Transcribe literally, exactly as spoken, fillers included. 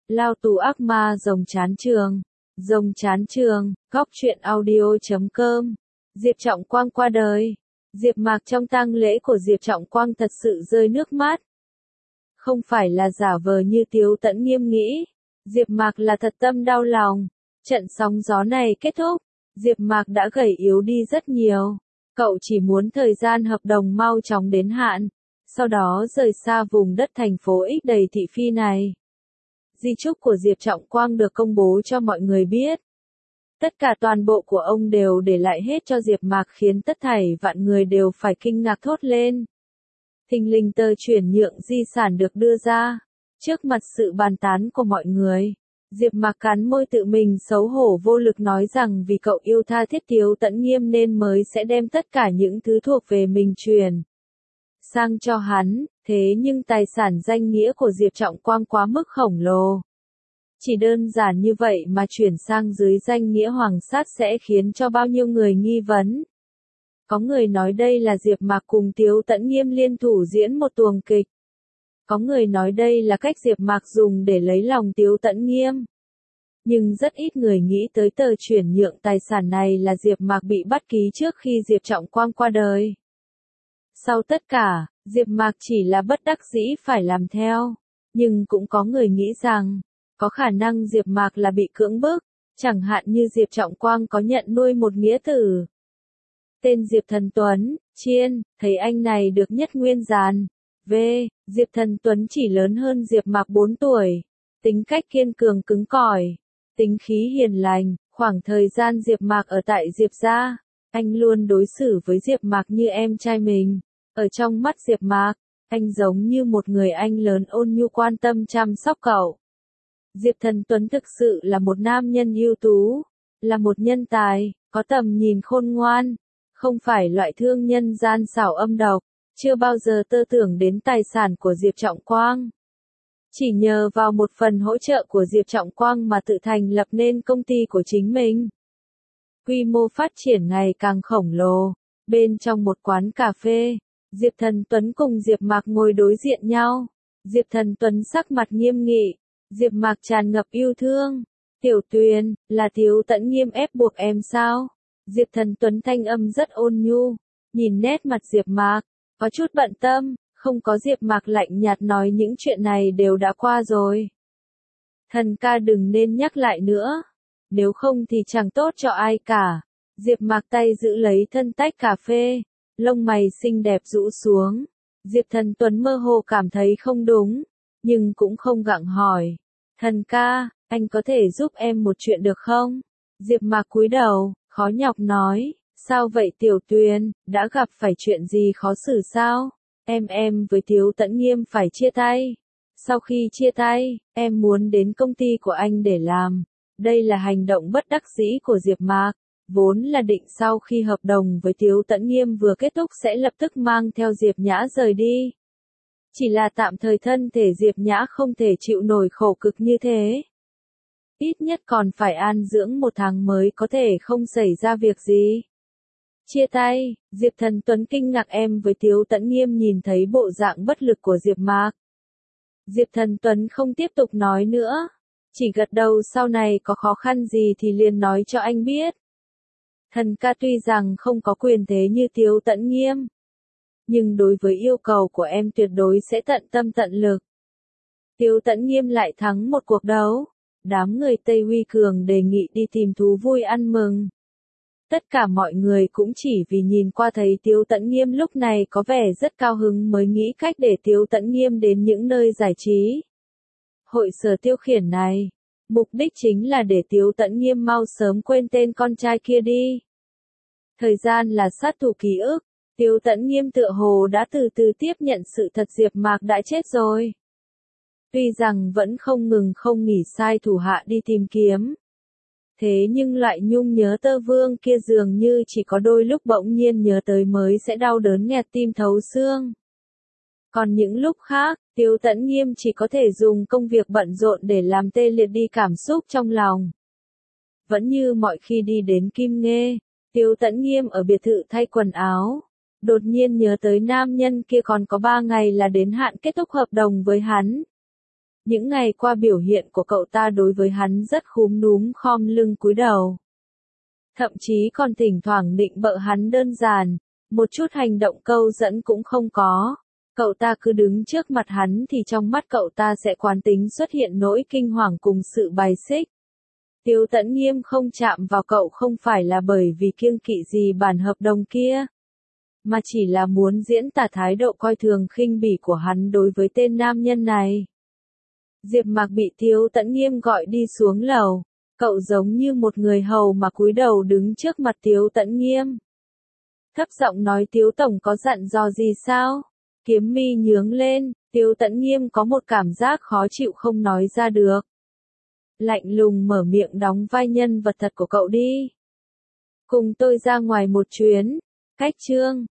Lao tù ác ma rồng chán trường. Rồng chán trường, góc truyện audio.com. Diệp Trọng Quang qua đời. Diệp Mạc trong tang lễ của Diệp Trọng Quang thật sự rơi nước mắt. Không phải là giả vờ như Tiếu Tẫn Nghiêm nghĩ. Diệp Mạc là thật tâm đau lòng. Trận sóng gió này kết thúc, Diệp Mạc đã gầy yếu đi rất nhiều. Cậu chỉ muốn thời gian hợp đồng mau chóng đến hạn, sau đó rời xa vùng đất thành phố X đầy thị phi này. Di chúc của Diệp Trọng Quang được công bố cho mọi người biết. Tất cả toàn bộ của ông đều để lại hết cho Diệp Mạc khiến tất thảy vạn người đều phải kinh ngạc thốt lên. Thình lình tờ chuyển nhượng di sản được đưa ra. Trước mặt sự bàn tán của mọi người, Diệp Mạc cắn môi tự mình xấu hổ vô lực nói rằng vì cậu yêu tha thiết Tiếu Tẫn Nghiêm nên mới sẽ đem tất cả những thứ thuộc về mình truyền sang cho hắn, thế nhưng tài sản danh nghĩa của Diệp Trọng Quang quá mức khổng lồ. Chỉ đơn giản như vậy mà chuyển sang dưới danh nghĩa hoàng sát sẽ khiến cho bao nhiêu người nghi vấn. Có người nói đây là Diệp Mạc cùng Tiếu Tẫn Nghiêm liên thủ diễn một tuồng kịch. Có người nói đây là cách Diệp Mạc dùng để lấy lòng Tiếu Tẫn Nghiêm. Nhưng rất ít người nghĩ tới tờ chuyển nhượng tài sản này là Diệp Mạc bị bắt ký trước khi Diệp Trọng Quang qua đời. Sau tất cả, Diệp Mạc chỉ là bất đắc dĩ phải làm theo. Nhưng cũng có người nghĩ rằng, có khả năng Diệp Mạc là bị cưỡng bức, chẳng hạn như Diệp Trọng Quang có nhận nuôi một nghĩa tử. Tên Diệp Thần Tuấn, Chiên, thấy anh này được nhất nguyên giàn. V. Diệp Thần Tuấn chỉ lớn hơn Diệp Mạc bốn tuổi. Tính cách kiên cường cứng cỏi. Tính khí hiền lành, khoảng thời gian Diệp Mạc ở tại Diệp gia, anh luôn đối xử với Diệp Mạc như em trai mình. Ở trong mắt Diệp Mạc, anh giống như một người anh lớn ôn nhu quan tâm chăm sóc cậu. Diệp Thần Tuấn thực sự là một nam nhân ưu tú, là một nhân tài, có tầm nhìn khôn ngoan, không phải loại thương nhân gian xảo âm độc, chưa bao giờ tơ tưởng đến tài sản của Diệp Trọng Quang. Chỉ nhờ vào một phần hỗ trợ của Diệp Trọng Quang mà tự thành lập nên công ty của chính mình. Quy mô phát triển ngày càng khổng lồ. Bên trong một quán cà phê, Diệp Thần Tuấn cùng Diệp Mạc ngồi đối diện nhau. Diệp Thần Tuấn sắc mặt nghiêm nghị, Diệp Mạc tràn ngập yêu thương. Tiểu Tuyền, là Tiếu Tẫn Nghiêm ép buộc em sao? Diệp Thần Tuấn thanh âm rất ôn nhu, nhìn nét mặt Diệp Mạc, có chút bận tâm. Không có Diệp Mạc lạnh nhạt nói những chuyện này đều đã qua rồi. Thần ca đừng nên nhắc lại nữa, nếu không thì chẳng tốt cho ai cả. Diệp Mạc tay giữ lấy thân tách cà phê, lông mày xinh đẹp rũ xuống. Diệp Thần Tuấn mơ hồ cảm thấy không đúng, nhưng cũng không gặng hỏi. Thần ca, anh có thể giúp em một chuyện được không? Diệp Mạc cúi đầu, khó nhọc nói, sao vậy Tiểu Tuyền, đã gặp phải chuyện gì khó xử sao? Em em với Tiếu Tẫn Nghiêm phải chia tay. Sau khi chia tay, em muốn đến công ty của anh để làm. Đây là hành động bất đắc dĩ của Diệp Mạc. Vốn là định sau khi hợp đồng với Tiếu Tẫn Nghiêm vừa kết thúc sẽ lập tức mang theo Diệp Nhã rời đi. Chỉ là tạm thời thân thể Diệp Nhã không thể chịu nổi khổ cực như thế. Ít nhất còn phải an dưỡng một tháng mới có thể không xảy ra việc gì. Chia tay, Diệp Thần Tuấn kinh ngạc em với Tiếu Tẫn Nghiêm nhìn thấy bộ dạng bất lực của Diệp Mạc. Diệp Thần Tuấn không tiếp tục nói nữa, chỉ gật đầu sau này có khó khăn gì thì liền nói cho anh biết. Thần ca tuy rằng không có quyền thế như Tiếu Tẫn Nghiêm, nhưng đối với yêu cầu của em tuyệt đối sẽ tận tâm tận lực. Tiếu Tẫn Nghiêm lại thắng một cuộc đấu, đám người Tây Huy Cường đề nghị đi tìm thú vui ăn mừng. Tất cả mọi người cũng chỉ vì nhìn qua thấy Tiếu Tẫn Nghiêm lúc này có vẻ rất cao hứng mới nghĩ cách để Tiếu Tẫn Nghiêm đến những nơi giải trí. Hội sở tiêu khiển này, mục đích chính là để Tiếu Tẫn Nghiêm mau sớm quên tên con trai kia đi. Thời gian là sát thủ ký ức, Tiếu Tẫn Nghiêm tựa hồ đã từ từ tiếp nhận sự thật Diệp Mạc đã chết rồi. Tuy rằng vẫn không ngừng không nghỉ sai thủ hạ đi tìm kiếm. Thế nhưng loại nhung nhớ tơ vương kia dường như chỉ có đôi lúc bỗng nhiên nhớ tới mới sẽ đau đớn nghẹt tim thấu xương. Còn những lúc khác, Tiếu Tẫn Nghiêm chỉ có thể dùng công việc bận rộn để làm tê liệt đi cảm xúc trong lòng. Vẫn như mọi khi đi đến Kim Nghê, Tiếu Tẫn Nghiêm ở biệt thự thay quần áo. Đột nhiên nhớ tới nam nhân kia còn có ba ngày là đến hạn kết thúc hợp đồng với hắn. Những ngày qua biểu hiện của cậu ta đối với hắn rất khúm núm khom lưng cúi đầu. Thậm chí còn thỉnh thoảng định bợ hắn đơn giản, một chút hành động câu dẫn cũng không có. Cậu ta cứ đứng trước mặt hắn thì trong mắt cậu ta sẽ quán tính xuất hiện nỗi kinh hoàng cùng sự bài xích. Tiếu Tấn Nghiêm không chạm vào cậu không phải là bởi vì kiêng kỵ gì bản hợp đồng kia, mà chỉ là muốn diễn tả thái độ coi thường khinh bỉ của hắn đối với tên nam nhân này. Diệp Mạc bị Tiếu Tấn Nghiêm gọi đi xuống lầu, cậu giống như một người hầu mà cúi đầu đứng trước mặt Tiếu Tấn Nghiêm. Thấp giọng nói Tiếu Tổng có dặn dò gì sao? Kiếm mi nhướng lên, Tiếu Tấn Nghiêm có một cảm giác khó chịu không nói ra được. Lạnh lùng mở miệng đóng vai nhân vật thật của cậu đi. Cùng tôi ra ngoài một chuyến, cách chương.